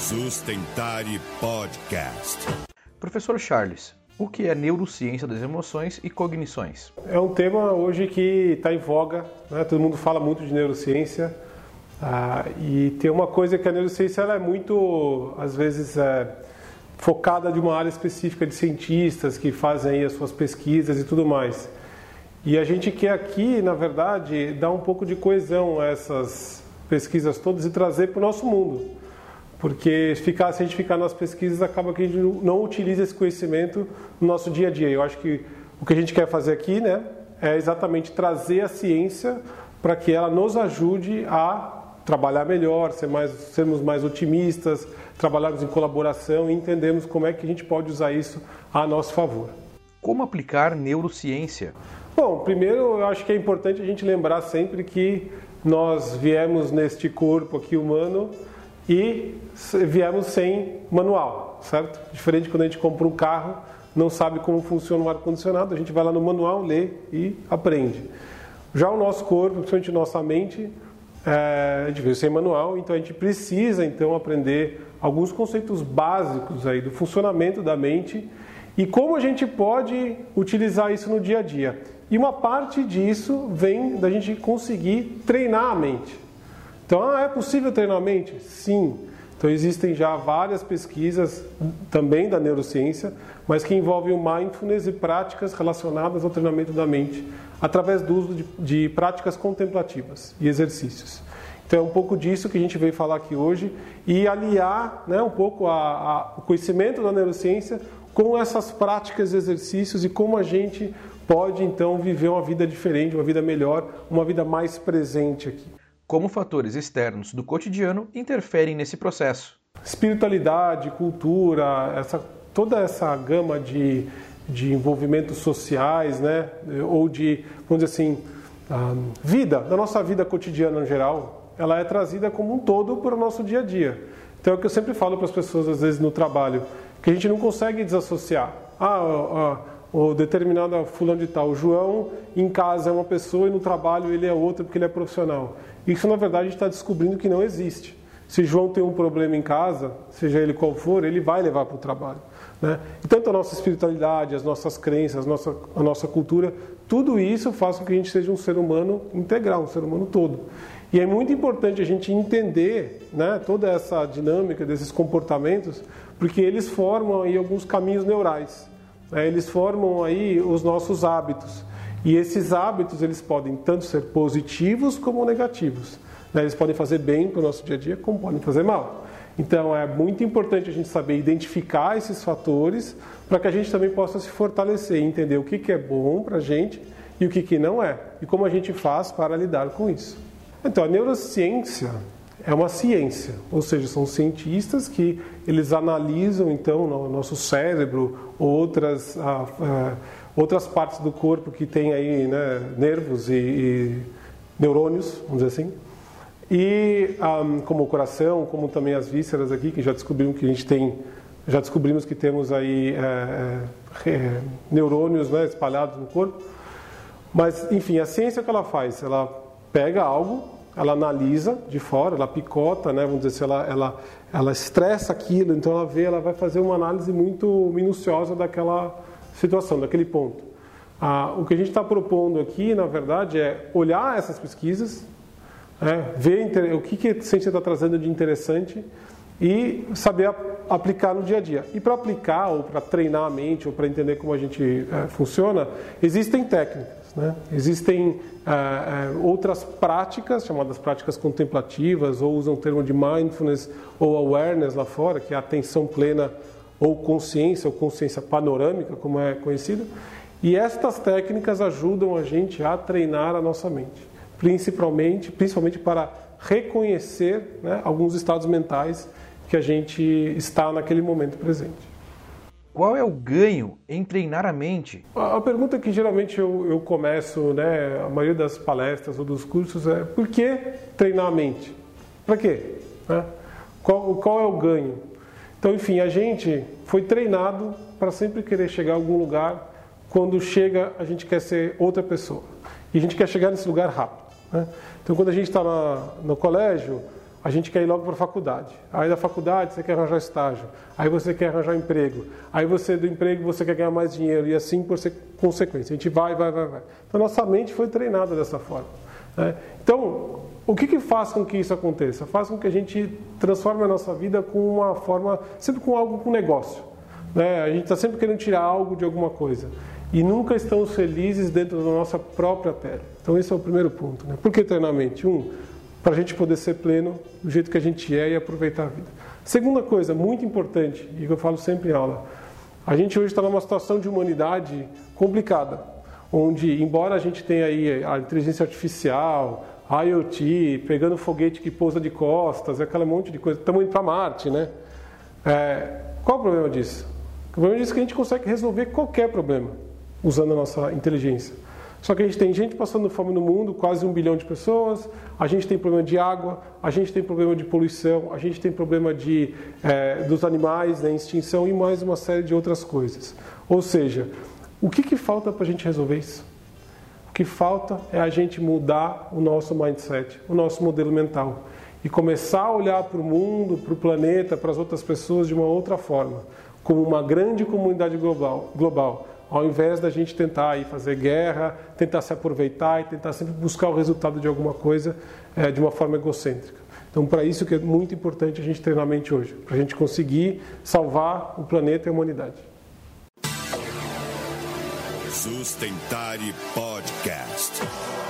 Sustentare Podcast. Professor Charles, o que é neurociência das emoções e cognições? É um tema hoje que está em voga, né? Todo mundo fala muito de neurociência. E tem uma coisa que a neurociência ela é muito, às vezes, focada de uma área específica de cientistas que fazem aí as suas pesquisas e tudo mais. E a gente quer aqui, na verdade, dar um pouco de coesão a essas pesquisas todas e trazer para o nosso mundo. Porque se a gente ficar nas pesquisas, acaba que a gente não utiliza esse conhecimento no nosso dia a dia. Eu acho que o que a gente quer fazer aqui, né, é exatamente trazer a ciência para que ela nos ajude a trabalhar melhor, sermos mais otimistas, trabalharmos em colaboração e entendermos como é que a gente pode usar isso a nosso favor. Como aplicar neurociência? Bom, primeiro eu acho que é importante a gente lembrar sempre que nós viemos neste corpo aqui humano e viemos sem manual, certo? Diferente quando a gente compra um carro, não sabe como funciona o ar-condicionado, a gente vai lá no manual, lê e aprende. Já o nosso corpo, principalmente nossa mente, a gente veio sem manual, então a gente precisa então aprender alguns conceitos básicos aí do funcionamento da mente e como a gente pode utilizar isso no dia a dia. E uma parte disso vem da gente conseguir treinar a mente. Então, é possível treinar a mente? Sim. Então, existem já várias pesquisas também da neurociência, mas que envolvem o mindfulness e práticas relacionadas ao treinamento da mente, através do uso de práticas contemplativas e exercícios. Então, é um pouco disso que a gente veio falar aqui hoje e aliar, né, um pouco o conhecimento da neurociência com essas práticas e exercícios e como a gente pode, então, viver uma vida diferente, uma vida melhor, uma vida mais presente aqui. Como fatores externos do cotidiano interferem nesse processo? Espiritualidade, cultura, toda essa gama de envolvimentos sociais, né? Ou de, vamos dizer assim, da nossa vida cotidiana em geral, ela é trazida como um todo para o nosso dia a dia. Então é o que eu sempre falo para as pessoas, às vezes, no trabalho, que a gente não consegue desassociar. O determinado fulano de tal, o João em casa é uma pessoa e no trabalho ele é outra porque ele é profissional. Isso, na verdade, a gente está descobrindo que não existe. Se João tem um problema em casa, seja ele qual for, ele vai levar para o trabalho, né? E tanto a nossa espiritualidade, as nossas crenças, a nossa cultura, tudo isso faz com que a gente seja um ser humano integral, um ser humano todo. E é muito importante a gente entender, né, toda essa dinâmica desses comportamentos, porque eles formam aí alguns caminhos neurais. Eles formam aí os nossos hábitos. E esses hábitos, eles podem tanto ser positivos como negativos. Eles podem fazer bem para o nosso dia a dia, como podem fazer mal. Então, é muito importante a gente saber identificar esses fatores para que a gente também possa se fortalecer e entender o que é bom para a gente e o que não é. E como a gente faz para lidar com isso. Então, a neurociência é uma ciência, ou seja, são cientistas que eles analisam então no nosso cérebro outras partes do corpo que tem aí, né, nervos e neurônios, vamos dizer assim, e como o coração, como também as vísceras aqui, que já descobrimos que temos aí neurônios, né, espalhados no corpo. Mas, enfim, a ciência que ela faz, ela pega algo, ela analisa de fora, ela picota, né? Vamos dizer assim, ela estressa aquilo, então ela vai fazer uma análise muito minuciosa daquela situação, daquele ponto. O que a gente está propondo aqui, na verdade, é olhar essas pesquisas, ver o que a ciência está trazendo de interessante e saber aplicar no dia a dia. E para aplicar, ou para treinar a mente, ou para entender como a gente funciona, existem técnicas. Né? Existem outras práticas, chamadas práticas contemplativas, ou usam o termo de mindfulness ou awareness lá fora, que é a atenção plena ou consciência panorâmica, como é conhecido. E estas técnicas ajudam a gente a treinar a nossa mente, principalmente para reconhecer, né, alguns estados mentais que a gente está naquele momento presente. Qual é o ganho em treinar a mente? A pergunta que geralmente eu começo, né, a maioria das palestras ou dos cursos é: por que treinar a mente? Para quê? Qual é o ganho? Então, enfim, a gente foi treinado para sempre querer chegar a algum lugar. Quando chega, a gente quer ser outra pessoa. E a gente quer chegar nesse lugar rápido, né? Então, quando a gente está no colégio, a gente quer ir logo para a faculdade. Aí da faculdade você quer arranjar estágio, aí você quer arranjar emprego, aí você do emprego você quer ganhar mais dinheiro e assim por consequência. A gente vai. Então nossa mente foi treinada dessa forma, né? Então, o que faz com que isso aconteça? Faz com que a gente transforme a nossa vida com uma forma, sempre com algo com negócio, né? A gente está sempre querendo tirar algo de alguma coisa e nunca estamos felizes dentro da nossa própria pele. Então esse é o primeiro ponto, né? Por que treinamento? Para a gente poder ser pleno do jeito que a gente é e aproveitar a vida. Segunda coisa, muito importante, e que eu falo sempre em aula, a gente hoje está numa situação de humanidade complicada, onde, embora a gente tenha aí a inteligência artificial, a IoT, pegando foguete que pousa de costas, aquele monte de coisa, estamos indo para Marte, né? Qual o problema disso? O problema disso é que a gente consegue resolver qualquer problema usando a nossa inteligência. Só que a gente tem gente passando fome no mundo, quase 1 bilhão de pessoas, a gente tem problema de água, a gente tem problema de poluição, a gente tem problema dos animais, né, extinção e mais uma série de outras coisas. Ou seja, o que falta para a gente resolver isso? O que falta é a gente mudar o nosso mindset, o nosso modelo mental e começar a olhar para o mundo, para o planeta, para as outras pessoas de uma outra forma, como uma grande comunidade global. Ao invés da gente tentar ir fazer guerra, tentar se aproveitar e tentar sempre buscar o resultado de alguma coisa de uma forma egocêntrica. Então, para isso que é muito importante a gente treinar a mente hoje, para a gente conseguir salvar o planeta e a humanidade. Sustentare Podcast.